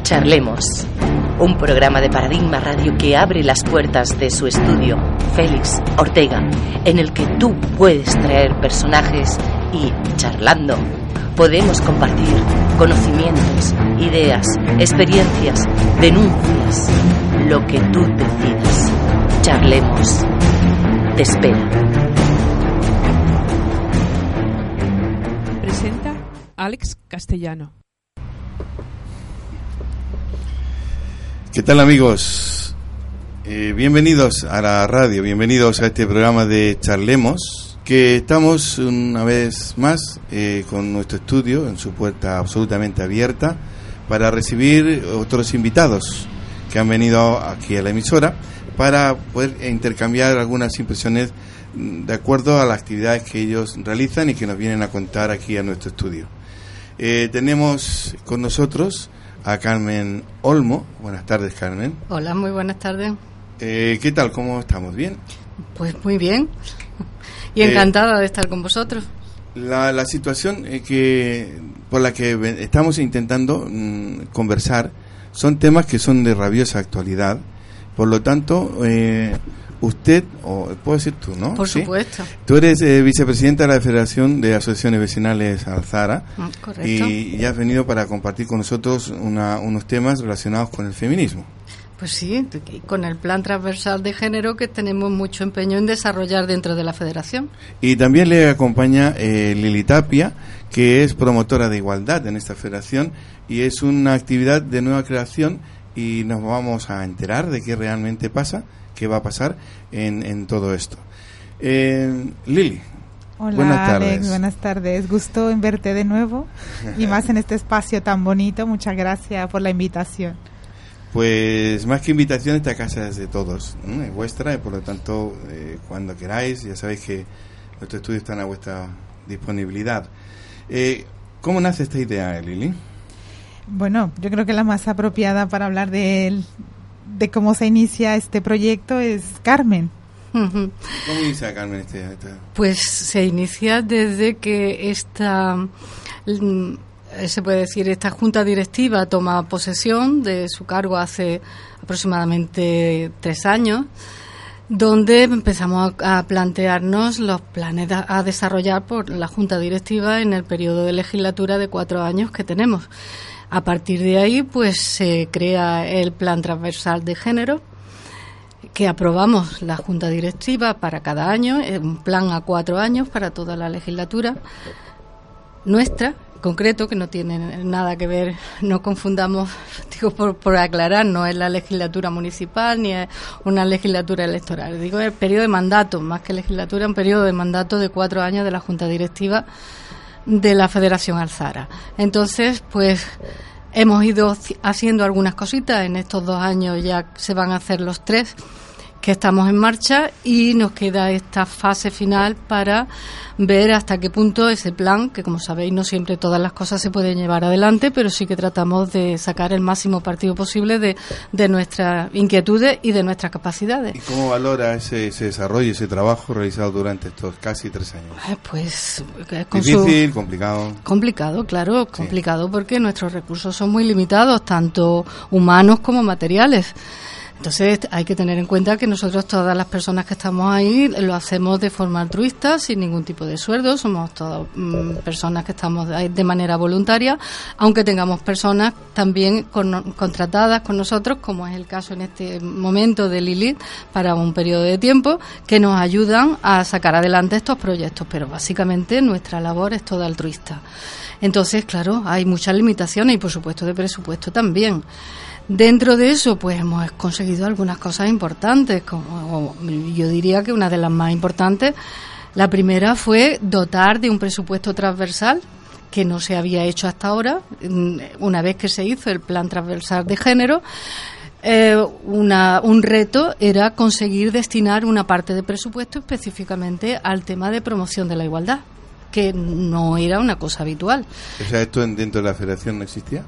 Charlemos, un programa de Paradigma Radio que abre las puertas de su estudio, Félix Ortega, en el que tú puedes traer personajes y, charlando, podemos compartir conocimientos, ideas, experiencias, denuncias, lo que tú decidas. Charlemos. Te espera. Presenta Alex Castellano. ¿Qué tal, amigos? Bienvenidos a la radio, bienvenidos a este programa de Charlemos, que estamos una vez más con nuestro estudio en su puerta absolutamente abierta para recibir otros invitados que han venido aquí a la emisora para poder intercambiar algunas impresiones de acuerdo a las actividades que ellos realizan y que nos vienen a contar aquí a nuestro estudio. Tenemos con nosotros a Carmen Olmo. Buenas tardes, Carmen. Hola, muy buenas tardes. ¿Qué tal? ¿Cómo estamos? ¿Bien? Pues muy bien. Y encantada de estar con vosotros. La situación por la que estamos intentando conversar son temas que son de rabiosa actualidad. Por lo tanto, usted, o puedo decir tú, ¿no? Por ¿Sí? supuesto. Tú eres vicepresidenta de la Federación de Asociaciones Vecinales Alzara. Correcto. Y has venido para compartir con nosotros unos temas relacionados con el feminismo. Pues sí, con el plan transversal de género que tenemos mucho empeño en desarrollar dentro de la Federación. Y también le acompaña Lili Tapia, que es promotora de igualdad en esta federación y es una actividad de nueva creación y nos vamos a enterar de qué realmente pasa, qué va a pasar en todo esto. Lili. Hola, buenas tardes. Alex, buenas tardes. Gusto en verte de nuevo y más en este espacio tan bonito. Muchas gracias por la invitación. Pues más que invitación, esta casa es de todos, ¿no? Es vuestra y por lo tanto cuando queráis, ya sabéis que nuestros estudios están a vuestra disponibilidad. ¿Cómo nace esta idea, Lili? Bueno, yo creo que la más apropiada para hablar de cómo se inicia este proyecto es Carmen. ¿Cómo inicia, Carmen, Pues se inicia desde que se puede decir, esta junta directiva toma posesión de su cargo hace aproximadamente 3 años, donde empezamos a plantearnos los planes a desarrollar por la junta directiva en el periodo de legislatura de 4 años que tenemos. A partir de ahí, pues se crea el plan transversal de género, que aprobamos la junta directiva para cada año, un plan a 4 años para toda la legislatura nuestra, concreto, que no tiene nada que ver, no confundamos, digo por aclarar, no es la legislatura municipal ni es una legislatura electoral, digo el periodo de mandato, más que legislatura, un periodo de mandato de 4 años de la junta directiva de la Federación Alzara. Entonces, pues hemos ido haciendo algunas cositas, en estos 2 años ya se van a hacer los 3 que estamos en marcha y nos queda esta fase final para ver hasta qué punto ese plan, que como sabéis no siempre todas las cosas se pueden llevar adelante, pero sí que tratamos de sacar el máximo partido posible de nuestras inquietudes y de nuestras capacidades. ¿Y cómo valora ese desarrollo, ese trabajo realizado durante estos casi 3 años? Pues difícil, complicado. Complicado, claro, sí. Complicado porque nuestros recursos son muy limitados, tanto humanos como materiales. Entonces hay que tener en cuenta que nosotros, todas las personas que estamos ahí, lo hacemos de forma altruista, sin ningún tipo de sueldo. Somos todas personas que estamos de manera voluntaria, aunque tengamos personas también contratadas con nosotros, como es el caso en este momento de Lilith, para un periodo de tiempo, que nos ayudan a sacar adelante estos proyectos. Pero básicamente nuestra labor es toda altruista. Entonces, claro, hay muchas limitaciones y, por supuesto, de presupuesto también. Dentro de eso, pues hemos conseguido algunas cosas importantes, como yo diría que una de las más importantes, la primera fue dotar de un presupuesto transversal que no se había hecho hasta ahora. Una vez que se hizo el plan transversal de género, un reto era conseguir destinar una parte de presupuesto específicamente al tema de promoción de la igualdad, que no era una cosa habitual. O sea, ¿esto dentro de la federación no existía?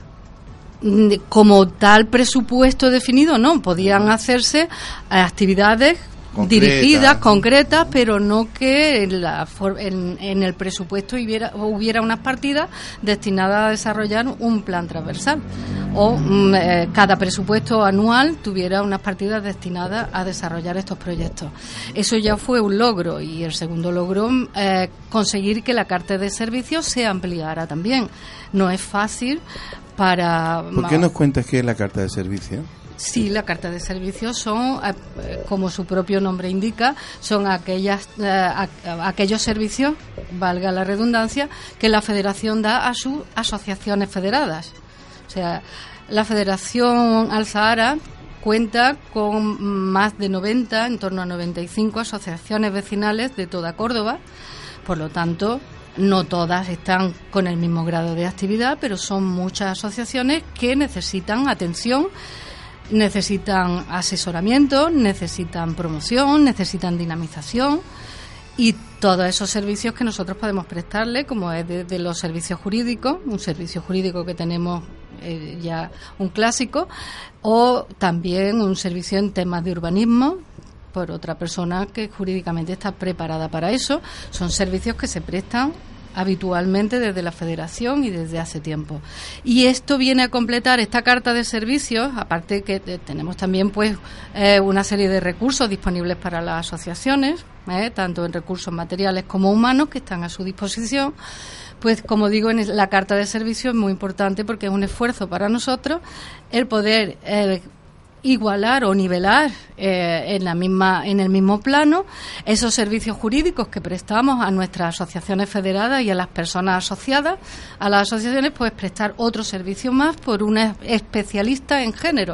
Como tal presupuesto definido, no, podían hacerse actividades dirigidas, concretas, pero no que en el presupuesto hubiera unas partidas destinadas a desarrollar un plan transversal, o cada presupuesto anual tuviera unas partidas destinadas a desarrollar estos proyectos. Eso ya fue un logro, y el segundo logro, conseguir que la carta de servicios se ampliara también. No es fácil para... ¿Por qué nos cuentas qué es la carta de servicio? Sí, la carta de servicios son, como su propio nombre indica, son aquellos servicios, valga la redundancia, que la Federación da a sus asociaciones federadas. O sea, la Federación Al Sahara cuenta con más de 90, en torno a 95 asociaciones vecinales de toda Córdoba. Por lo tanto, no todas están con el mismo grado de actividad, pero son muchas asociaciones que necesitan atención, necesitan asesoramiento, necesitan promoción, necesitan dinamización, y todos esos servicios que nosotros podemos prestarle, como es de los servicios jurídicos, un servicio jurídico que tenemos ya un clásico, o también un servicio en temas de urbanismo por otra persona que jurídicamente está preparada para eso. Son servicios que se prestan habitualmente desde la Federación y desde hace tiempo. Y esto viene a completar esta carta de servicios, aparte que tenemos también pues una serie de recursos disponibles para las asociaciones, tanto en recursos materiales como humanos, que están a su disposición. Pues como digo, en la carta de servicios es muy importante, porque es un esfuerzo para nosotros el poder igualar o nivelar en el mismo plano esos servicios jurídicos que prestamos a nuestras asociaciones federadas y a las personas asociadas a las asociaciones, pues prestar otro servicio más por una especialista en género.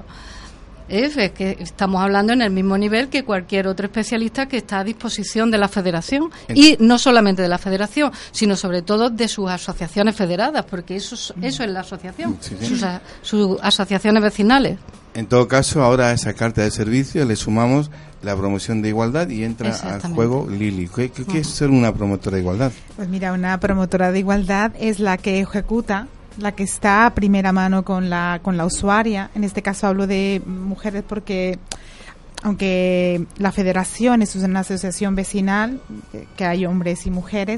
Es que estamos hablando en el mismo nivel que cualquier otro especialista que está a disposición de la Federación, y no solamente de la Federación, sino sobre todo de sus asociaciones federadas, porque eso es la asociación, sus asociaciones vecinales. En todo caso, ahora a esa carta de servicio le sumamos la promoción de igualdad y entra al juego Lili. ¿Qué es ser una promotora de igualdad? Pues mira, una promotora de igualdad es la que ejecuta, la que está a primera mano con la usuaria. En este caso hablo de mujeres porque, aunque la federación es una asociación vecinal, que hay hombres y mujeres,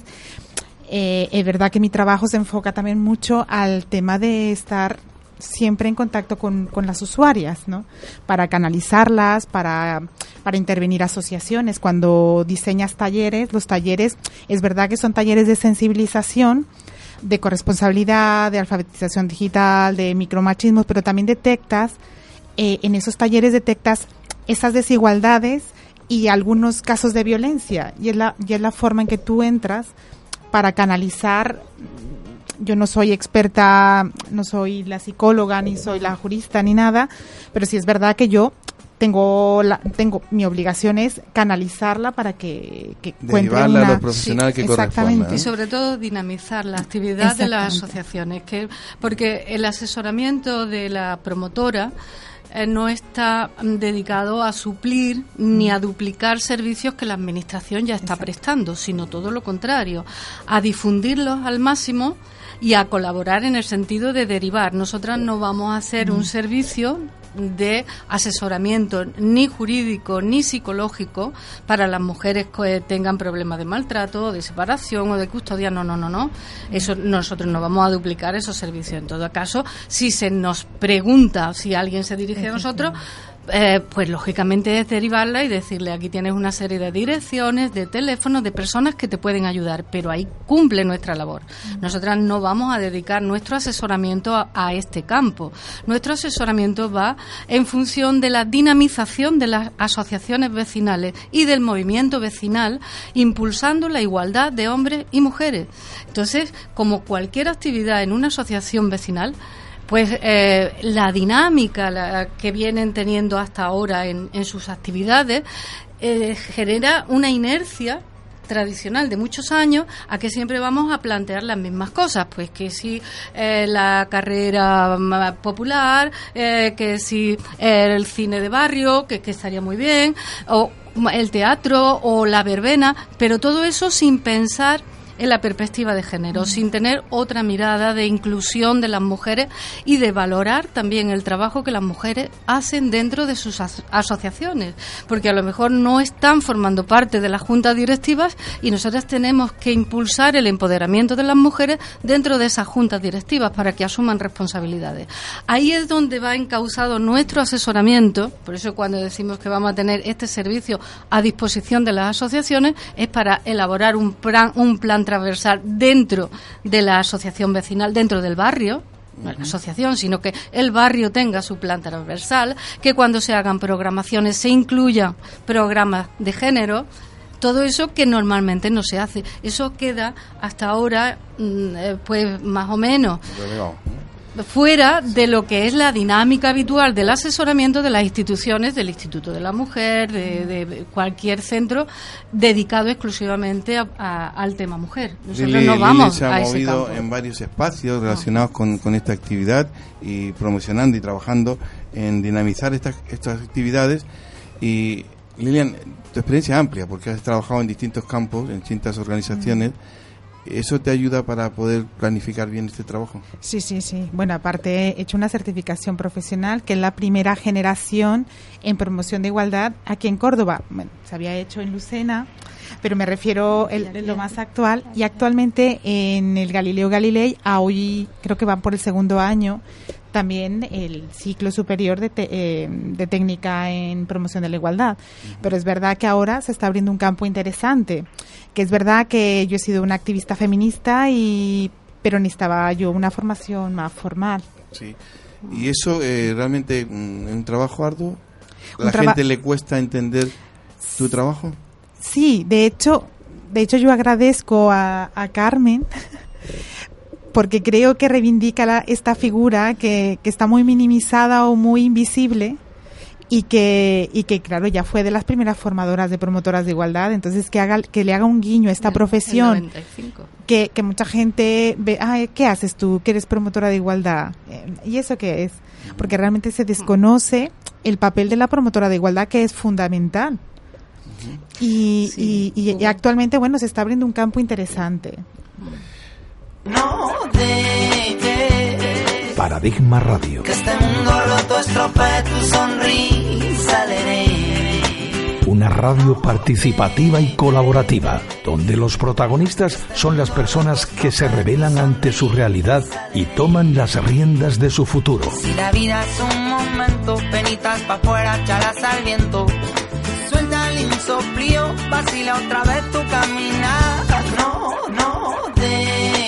es verdad que mi trabajo se enfoca también mucho al tema de estar siempre en contacto con las usuarias, ¿no? Para canalizarlas, para intervenir asociaciones. Cuando diseñas talleres, los talleres, es verdad que son talleres de sensibilización, de corresponsabilidad, de alfabetización digital, de micromachismos, pero también detectas, en esos talleres detectas esas desigualdades y algunos casos de violencia, y es la forma en que tú entras para canalizar. Yo no soy experta, no soy la psicóloga, ni soy la jurista, ni nada, pero sí es verdad que yo tengo mi obligación es canalizarla para que encuentre a lo profesional que corresponda, ¿no? Y sobre todo dinamizar la actividad de las asociaciones, porque el asesoramiento de la promotora no está dedicado a suplir ni a duplicar servicios que la administración ya está prestando, sino todo lo contrario, a difundirlos al máximo y a colaborar en el sentido de derivar. Nosotras no vamos a hacer un servicio de asesoramiento ni jurídico ni psicológico para las mujeres que tengan problemas de maltrato, de separación o de custodia. No. Eso nosotros no vamos a duplicar esos servicios. En todo caso, si se nos pregunta, si alguien se dirige a nosotros, pues lógicamente es derivarla y decirle: aquí tienes una serie de direcciones, de teléfonos, de personas que te pueden ayudar, pero ahí cumple nuestra labor. Nosotras no vamos a dedicar nuestro asesoramiento a este campo. Nuestro asesoramiento va en función de la dinamización de las asociaciones vecinales y del movimiento vecinal, impulsando la igualdad de hombres y mujeres. Entonces, como cualquier actividad en una asociación vecinal, pues la dinámica que vienen teniendo hasta ahora en sus actividades genera una inercia tradicional de muchos años a que siempre vamos a plantear las mismas cosas, pues que si la carrera popular, que si el cine de barrio, que estaría muy bien, o el teatro o la verbena, pero todo eso sin pensar en la perspectiva de género, sin tener otra mirada de inclusión de las mujeres y de valorar también el trabajo que las mujeres hacen dentro de sus asociaciones, porque a lo mejor no están formando parte de las juntas directivas y nosotras tenemos que impulsar el empoderamiento de las mujeres dentro de esas juntas directivas para que asuman responsabilidades. Ahí es donde va encauzado nuestro asesoramiento, por eso cuando decimos que vamos a tener este servicio a disposición de las asociaciones es para elaborar un plan transversal dentro de la asociación vecinal, dentro del barrio, no la asociación, sino que el barrio tenga su plan transversal, que cuando se hagan programaciones se incluyan programas de género. Todo eso que normalmente no se hace. Eso queda hasta ahora, pues más o menos fuera de lo que es la dinámica habitual del asesoramiento de las instituciones, del Instituto de la Mujer, de cualquier centro dedicado exclusivamente al tema mujer. Nosotros no vamos se ha a ese movido campo en varios espacios relacionados con esta actividad y promocionando y trabajando en dinamizar estas actividades. Y Lilian, tu experiencia es amplia porque has trabajado en distintos campos, en distintas organizaciones. ¿Eso te ayuda para poder planificar bien este trabajo? Sí. Bueno, aparte he hecho una certificación profesional que es la primera generación en promoción de igualdad aquí en Córdoba. Bueno, se había hecho en Lucena, pero me refiero a lo más actual. Y actualmente en el Galileo Galilei, hoy creo que van por el 2º año, también el ciclo superior de técnica en promoción de la igualdad. Pero es verdad que ahora se está abriendo un campo interesante, que es verdad que yo he sido una activista feminista, pero necesitaba yo una formación más formal. Sí. ¿Y eso realmente es un trabajo arduo? ¿A la gente le cuesta entender tu trabajo? Sí, de hecho yo agradezco a Carmen porque creo que reivindica esta figura que está muy minimizada o muy invisible y que claro, ya fue de las primeras formadoras de promotoras de igualdad, entonces que le haga un guiño a esta profesión. 95. Que mucha gente ve, ¿qué haces tú? Que eres promotora de igualdad. ¿Y eso qué es? Porque realmente se desconoce el papel de la promotora de igualdad, que es fundamental. Y actualmente, bueno, se está abriendo un campo interesante. No dejes Paradigma Radio. que este mundo roto estropee tu sonrisa alegre. Una radio participativa y colaborativa, donde los protagonistas son las personas que se rebelan ante su realidad y toman las riendas de su futuro. Si la vida es un momento, penitas pa' fuera, chalas al viento. Suelta el insoplío, vacila otra vez tu caminar. No dejes.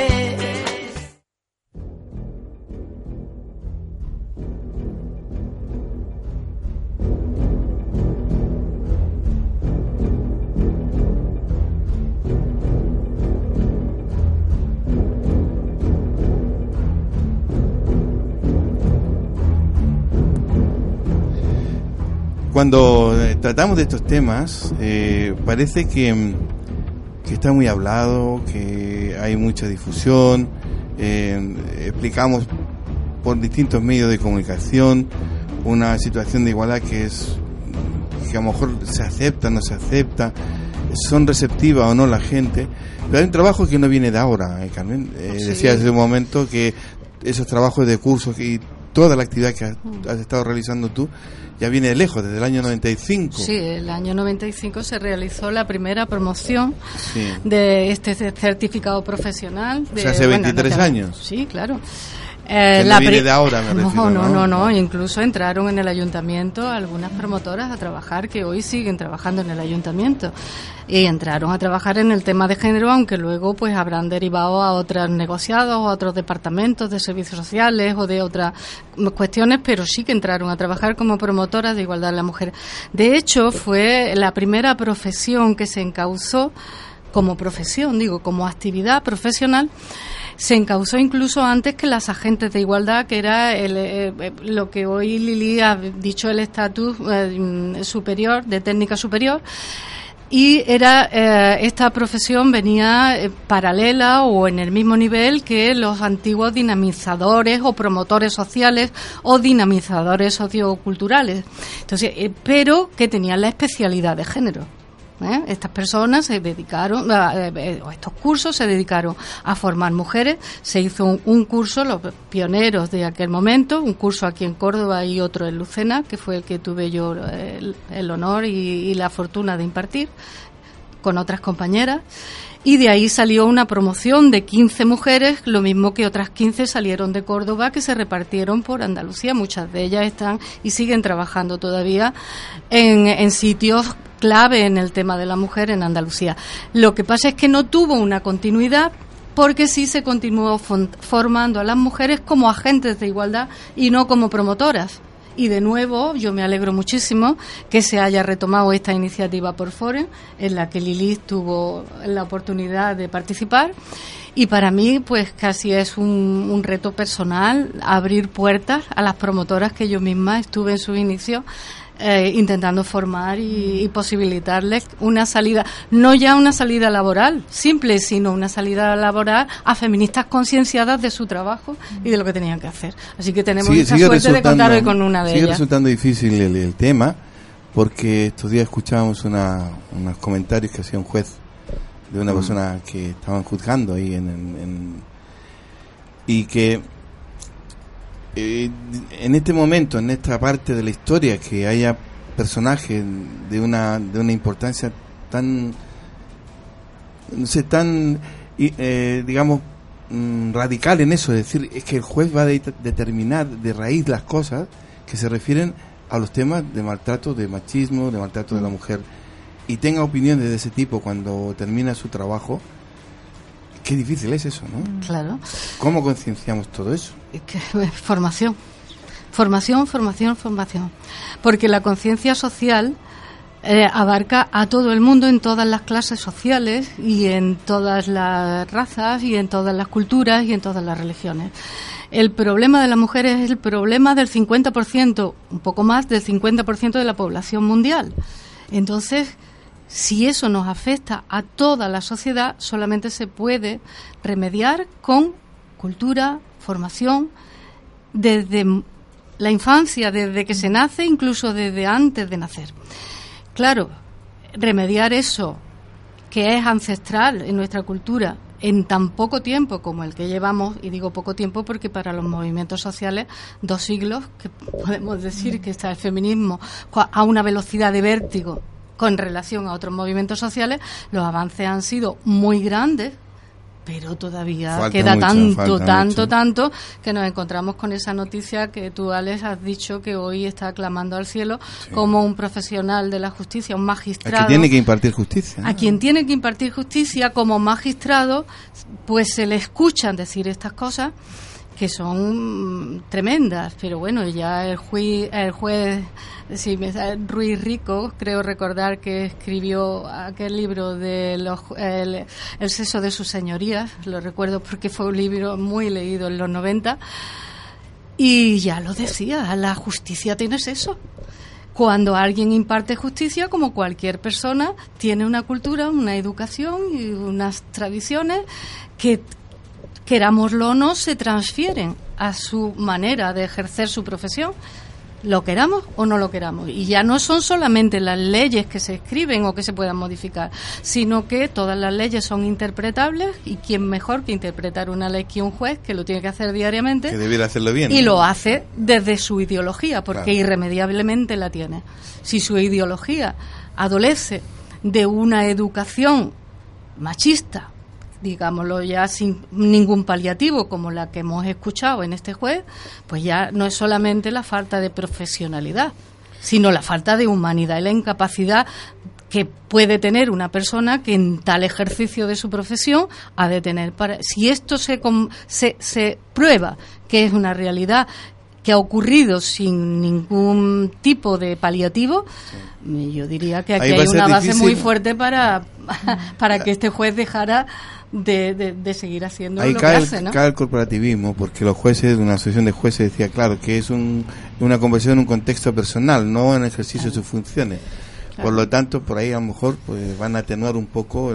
Cuando tratamos de estos temas, parece que está muy hablado, que hay mucha difusión, explicamos por distintos medios de comunicación una situación de igualdad que a lo mejor se acepta, no se acepta, son receptivas o no la gente, pero hay un trabajo que no viene de ahora, Carmen. Sí. Decías hace un momento que esos trabajos de cursos y toda la actividad que has estado realizando tú ya viene de lejos, desde el año 95. Sí, el año 95 se realizó la primera promoción de este certificado profesional. O sea, hace 23 años. Sí, claro. Que no viene de ahora, me refiero. No. Incluso entraron en el ayuntamiento algunas promotoras a trabajar que hoy siguen trabajando en el ayuntamiento. Y entraron a trabajar en el tema de género, aunque luego pues habrán derivado a otros negociados, a otros departamentos de servicios sociales o de otras cuestiones, pero sí que entraron a trabajar como promotoras de igualdad de la mujer. De hecho, fue la primera profesión que se encauzó como profesión, como actividad profesional. Se encauzó incluso antes que las agentes de igualdad, que era lo que hoy Lili ha dicho, el estatus superior, de técnica superior. Y esta profesión venía paralela o en el mismo nivel que los antiguos dinamizadores o promotores sociales o dinamizadores socioculturales. Entonces, pero que tenían la especialidad de género. Estas personas se dedicaron, estos cursos se dedicaron a formar mujeres. Se hizo un curso, los pioneros de aquel momento, un curso aquí en Córdoba y otro en Lucena, que fue el que tuve yo el honor y la fortuna de impartir con otras compañeras. Y de ahí salió una promoción de 15 mujeres, lo mismo que otras 15 salieron de Córdoba, que se repartieron por Andalucía. Muchas de ellas están y siguen trabajando todavía en sitios clave en el tema de la mujer en Andalucía. Lo que pasa es que no tuvo una continuidad, porque sí se continuó formando a las mujeres como agentes de igualdad y no como promotoras. Y de nuevo, yo me alegro muchísimo que se haya retomado esta iniciativa por Foren, en la que Lilith tuvo la oportunidad de participar. Y para mí, pues casi es un reto personal abrir puertas a las promotoras que yo misma estuve en sus inicios intentando formar y posibilitarles una salida, no ya una salida laboral simple, sino una salida laboral a feministas concienciadas de su trabajo y de lo que tenían que hacer. Así que tenemos mucha suerte de contar hoy con una de ellas. Sigue resultando difícil el tema, porque estos días escuchábamos unos comentarios que hacía un juez de una persona que estaban juzgando ahí y que en este momento, en esta parte de la historia, que haya personajes de una importancia tan, no sé, tan digamos radical en eso, es decir, es que el juez va a determinar de raíz las cosas que se refieren a los temas de maltrato, de machismo, de maltrato de la mujer, y tenga opiniones de ese tipo cuando termina su trabajo. Qué difícil es eso, ¿no? Claro. ¿Cómo concienciamos todo eso? Formación. Porque la conciencia social abarca a todo el mundo en todas las clases sociales y en todas las razas y en todas las culturas y en todas las religiones. El problema de las mujeres es el problema del 50%, un poco más del 50% de la población mundial. Entonces, si eso nos afecta a toda la sociedad, solamente se puede remediar con cultura, formación, desde la infancia, desde que se nace, incluso desde antes de nacer. Claro, remediar eso que es ancestral en nuestra cultura en tan poco tiempo como el que llevamos, y digo poco tiempo porque para los movimientos sociales 2 siglos, que podemos decir que está el feminismo a una velocidad de vértigo con relación a otros movimientos sociales, los avances han sido muy grandes, pero todavía falta queda mucho, tanto, que nos encontramos con esa noticia que tú, Alex, has dicho que hoy está clamando al cielo, sí, como un profesional de la justicia, un magistrado. A quien tiene que impartir justicia, ¿no? A quien tiene que impartir justicia como magistrado, pues se le escuchan decir estas cosas que son tremendas, pero bueno, ya el juez Ruiz Rico, creo recordar que escribió aquel libro de el sexo de sus señorías, lo recuerdo porque fue un libro muy leído en los 90, y ya lo decía, la justicia tiene sexo. Cuando alguien imparte justicia, como cualquier persona, tiene una cultura, una educación y unas tradiciones que, querámoslo o no, se transfieren a su manera de ejercer su profesión, lo queramos o no lo queramos. Y ya no son solamente las leyes que se escriben o que se puedan modificar, sino que todas las leyes son interpretables, y quién mejor que interpretar una ley que un juez, que lo tiene que hacer diariamente, que debiera hacerlo bien, y lo hace desde su ideología, porque claro, irremediablemente la tiene. Si su ideología adolece de una educación machista, digámoslo ya sin ningún paliativo, como la que hemos escuchado en este juez, pues ya no es solamente la falta de profesionalidad, sino la falta de humanidad y la incapacidad que puede tener una persona que en tal ejercicio de su profesión ha de tener. Si esto se prueba que es una realidad que ha ocurrido sin ningún tipo de paliativo, sí, yo diría que aquí hay una base muy fuerte para que este juez dejara de seguir haciendo lo que hace, ¿no? Cae el corporativismo, porque los jueces, una asociación de jueces decía, claro, que es una conversión en un contexto personal, no en el ejercicio de sus funciones. Por lo tanto, por ahí a lo mejor pues van a atenuar un poco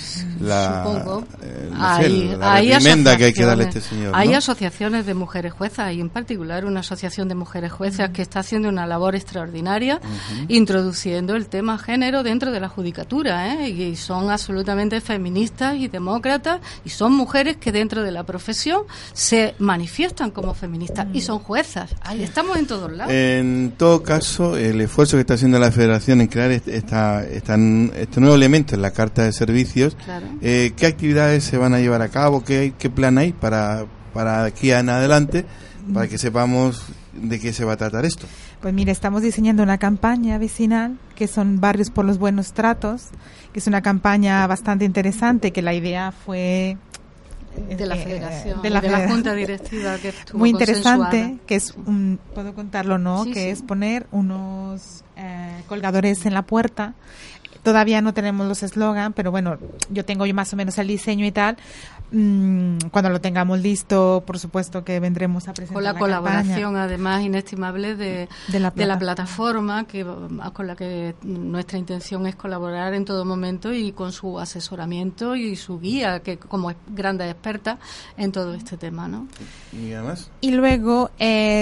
la reprimenda que hay que darle a este señor, ¿no? Hay asociaciones de mujeres juezas, y en particular una asociación de mujeres juezas que está haciendo una labor extraordinaria, introduciendo el tema género dentro de la judicatura, y son absolutamente feministas y demócratas, y son mujeres que dentro de la profesión se manifiestan como feministas y son juezas. Ahí estamos en todos lados. En todo caso, el esfuerzo que está haciendo la Federación en crear este nuevo elemento en la Carta de Servicios, claro. ¿Qué actividades se van a llevar a cabo? ¿Qué plan hay para aquí en adelante, para que sepamos de qué se va a tratar esto? Pues mire, estamos diseñando una campaña vecinal que son Barrios por los Buenos Tratos, que es una campaña bastante interesante, que la idea fue de la Federación, de la Junta Directiva, que estuvo muy interesante, consensuada. Que es puedo contarlo, ¿no? Sí, que sí. Es poner unos colgadores en la puerta. Todavía no tenemos los eslogan, pero bueno, yo tengo más o menos el diseño y tal. Cuando lo tengamos listo, por supuesto que vendremos a presentar con la colaboración, además, inestimable de la plataforma con la que nuestra intención es colaborar en todo momento, y con su asesoramiento y su guía, que como grandes expertas en todo este tema, ¿no? ¿Y además? Y luego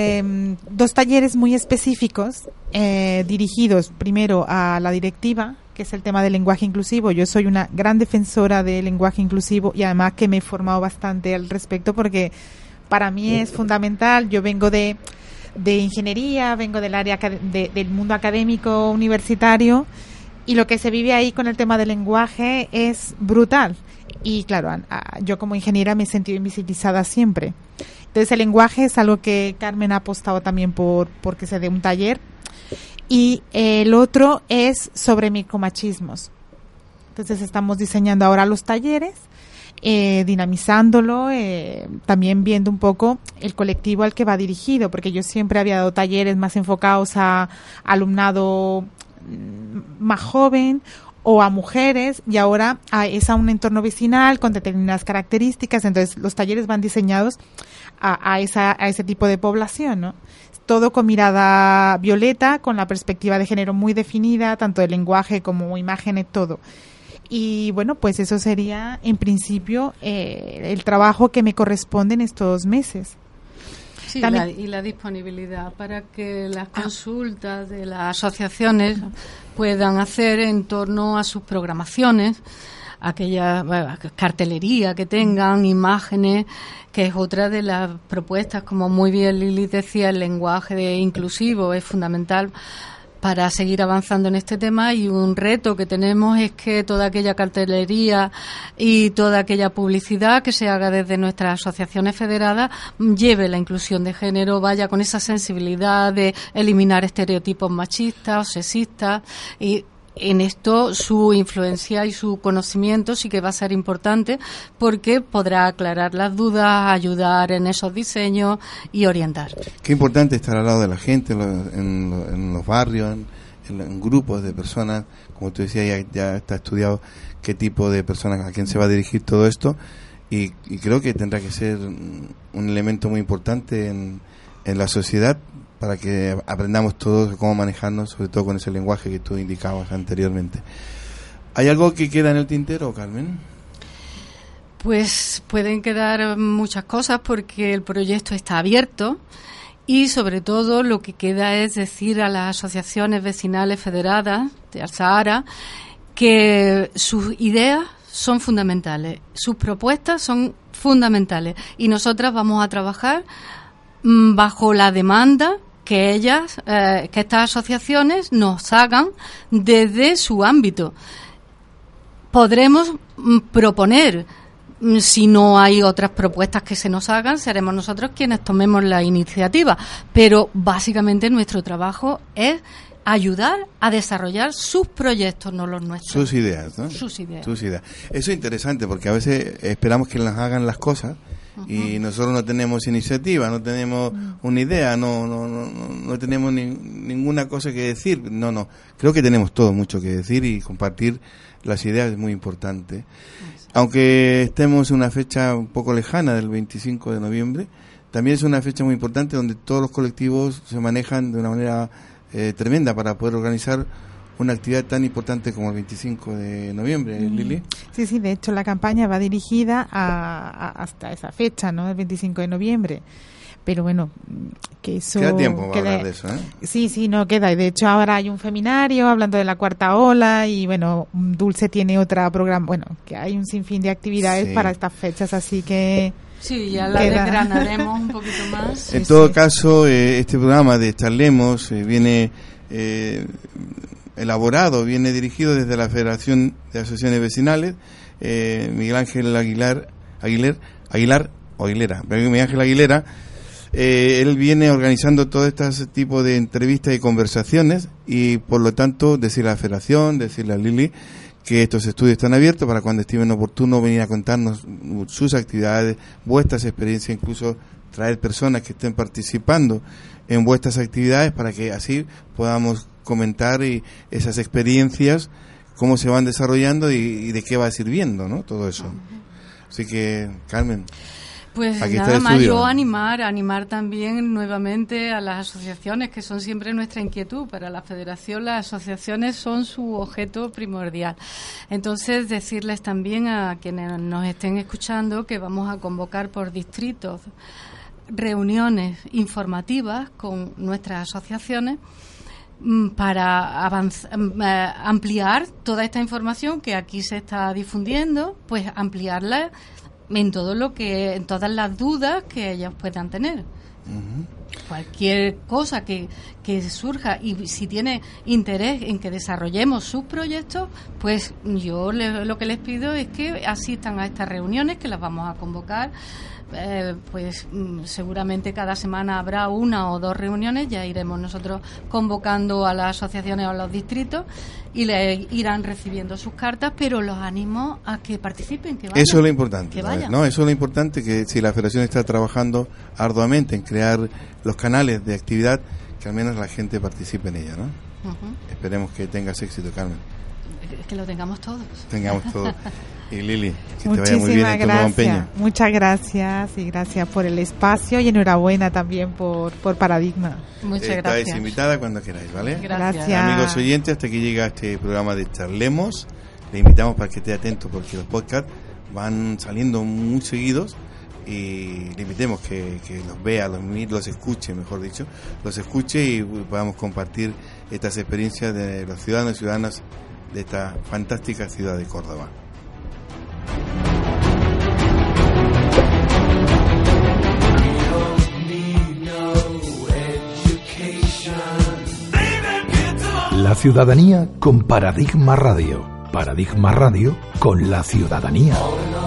2 talleres muy específicos dirigidos primero a la directiva, que es el tema del lenguaje inclusivo. Yo soy una gran defensora del lenguaje inclusivo, y además que me he formado bastante al respecto, porque para mí es fundamental. Yo vengo de ingeniería, vengo del área del mundo académico universitario, y lo que se vive ahí con el tema del lenguaje es brutal. Y claro, yo como ingeniera me he sentido invisibilizada siempre. Entonces el lenguaje es algo que Carmen ha apostado también porque se dé un taller. Y el otro es sobre micromachismos. Entonces estamos diseñando ahora los talleres, dinamizándolo, también viendo un poco el colectivo al que va dirigido, porque yo siempre había dado talleres más enfocados a alumnado más joven o a mujeres, y ahora es a un entorno vecinal con determinadas características. Entonces los talleres van diseñados a ese tipo de población, ¿no? Todo con mirada violeta, con la perspectiva de género muy definida, tanto de lenguaje como imágenes, todo. Y bueno, pues eso sería en principio el trabajo que me corresponde en estos meses. Sí, la disponibilidad para que las consultas de las asociaciones puedan hacer en torno a sus programaciones, aquella cartelería que tengan, imágenes, que es otra de las propuestas. Como muy bien Lili decía, el lenguaje inclusivo es fundamental para seguir avanzando en este tema, y un reto que tenemos es que toda aquella cartelería y toda aquella publicidad que se haga desde nuestras asociaciones federadas lleve la inclusión de género, vaya con esa sensibilidad de eliminar estereotipos machistas o sexistas, y en esto su influencia y su conocimiento sí que va a ser importante, porque podrá aclarar las dudas, ayudar en esos diseños y orientar. Qué importante estar al lado de la gente en los barrios, en grupos de personas. Como tú decías, ya está estudiado qué tipo de personas, a quién se va a dirigir todo esto, y creo que tendrá que ser un elemento muy importante en la sociedad, para que aprendamos todos cómo manejarnos, sobre todo con ese lenguaje que tú indicabas anteriormente. ¿Hay algo que queda en el tintero, Carmen? Pues pueden quedar muchas cosas, porque el proyecto está abierto, y sobre todo lo que queda es decir a las asociaciones vecinales federadas de Al-Sahara que sus ideas son fundamentales, sus propuestas son fundamentales, y nosotras vamos a trabajar bajo la demanda que estas asociaciones nos hagan desde su ámbito. Podremos proponer, si no hay otras propuestas que se nos hagan, seremos nosotros quienes tomemos la iniciativa, pero básicamente nuestro trabajo es ayudar a desarrollar sus proyectos, no los nuestros. Sus ideas, ¿no? Sus ideas. Eso es interesante, porque a veces esperamos que nos hagan las cosas, y nosotros no tenemos iniciativa, no tenemos una idea, no tenemos ninguna cosa que decir. No, creo que tenemos todo mucho que decir, y compartir las ideas es muy importante. Aunque estemos en una fecha un poco lejana, del 25 de noviembre, también es una fecha muy importante donde todos los colectivos se manejan de una manera tremenda para poder organizar una actividad tan importante como el 25 de noviembre, Lili. Sí, de hecho la campaña va dirigida hasta esa fecha, ¿no? El 25 de noviembre. Pero bueno, que eso... Queda tiempo para hablar de eso, ¿eh? Sí, no queda. Y de hecho ahora hay un feminario hablando de la cuarta ola y bueno, Dulce tiene otra programa. Bueno, que hay un sinfín de actividades para estas fechas, así que... Sí, ya la desgranaremos un poquito más. En todo caso, este programa de Charlemos viene elaborado, viene dirigido desde la Federación de Asociaciones Vecinales, Miguel Ángel Aguilera, él viene organizando todo este tipo de entrevistas y conversaciones y por lo tanto decirle a la Federación, decirle a Lili que estos estudios están abiertos para cuando estimen oportuno venir a contarnos sus actividades, vuestras experiencias, incluso traer personas que estén participando en vuestras actividades para que así podamos comentar esas experiencias, cómo se van desarrollando y de qué va sirviendo, ¿no? Todo eso. Así que, Carmen... Pues nada más yo animar también nuevamente a las asociaciones, que son siempre nuestra inquietud. Para la Federación las asociaciones son su objeto primordial. Entonces decirles también a quienes nos estén escuchando que vamos a convocar por distritos reuniones informativas con nuestras asociaciones para ampliar toda esta información que aquí se está difundiendo, pues ampliarla en todas las dudas que ellas puedan tener. Cualquier cosa que surja y si tiene interés en que desarrollemos sus proyectos, pues yo lo que les pido es que asistan a estas reuniones, que las vamos a convocar. Pues seguramente cada semana habrá 1 o 2 reuniones, ya iremos nosotros convocando a las asociaciones o a los distritos y le irán recibiendo sus cartas, pero los animo a que participen, que vayan. Eso es lo importante, que vayan. ¿no? Eso es lo importante, que si la Federación está trabajando arduamente en crear los canales de actividad, que al menos la gente participe en ella, ¿no? Esperemos que tengas éxito, Carmen. Que lo tengamos todos. Y Lili, que te vaya muy bien en tu nuevo empeño. Muchas gracias y gracias por el espacio y enhorabuena también por Paradigma. Muchas gracias. Estáis invitada cuando queráis, ¿vale? Gracias. Amigos oyentes, hasta aquí llega este programa de Charlemos. Le invitamos para que esté atento porque los podcasts van saliendo muy seguidos y le invitemos que los vea, los escuche, mejor dicho, los escuche y podamos compartir estas experiencias de los ciudadanos y ciudadanas de esta fantástica ciudad de Córdoba. La ciudadanía con Paradigma Radio. Paradigma Radio con la ciudadanía.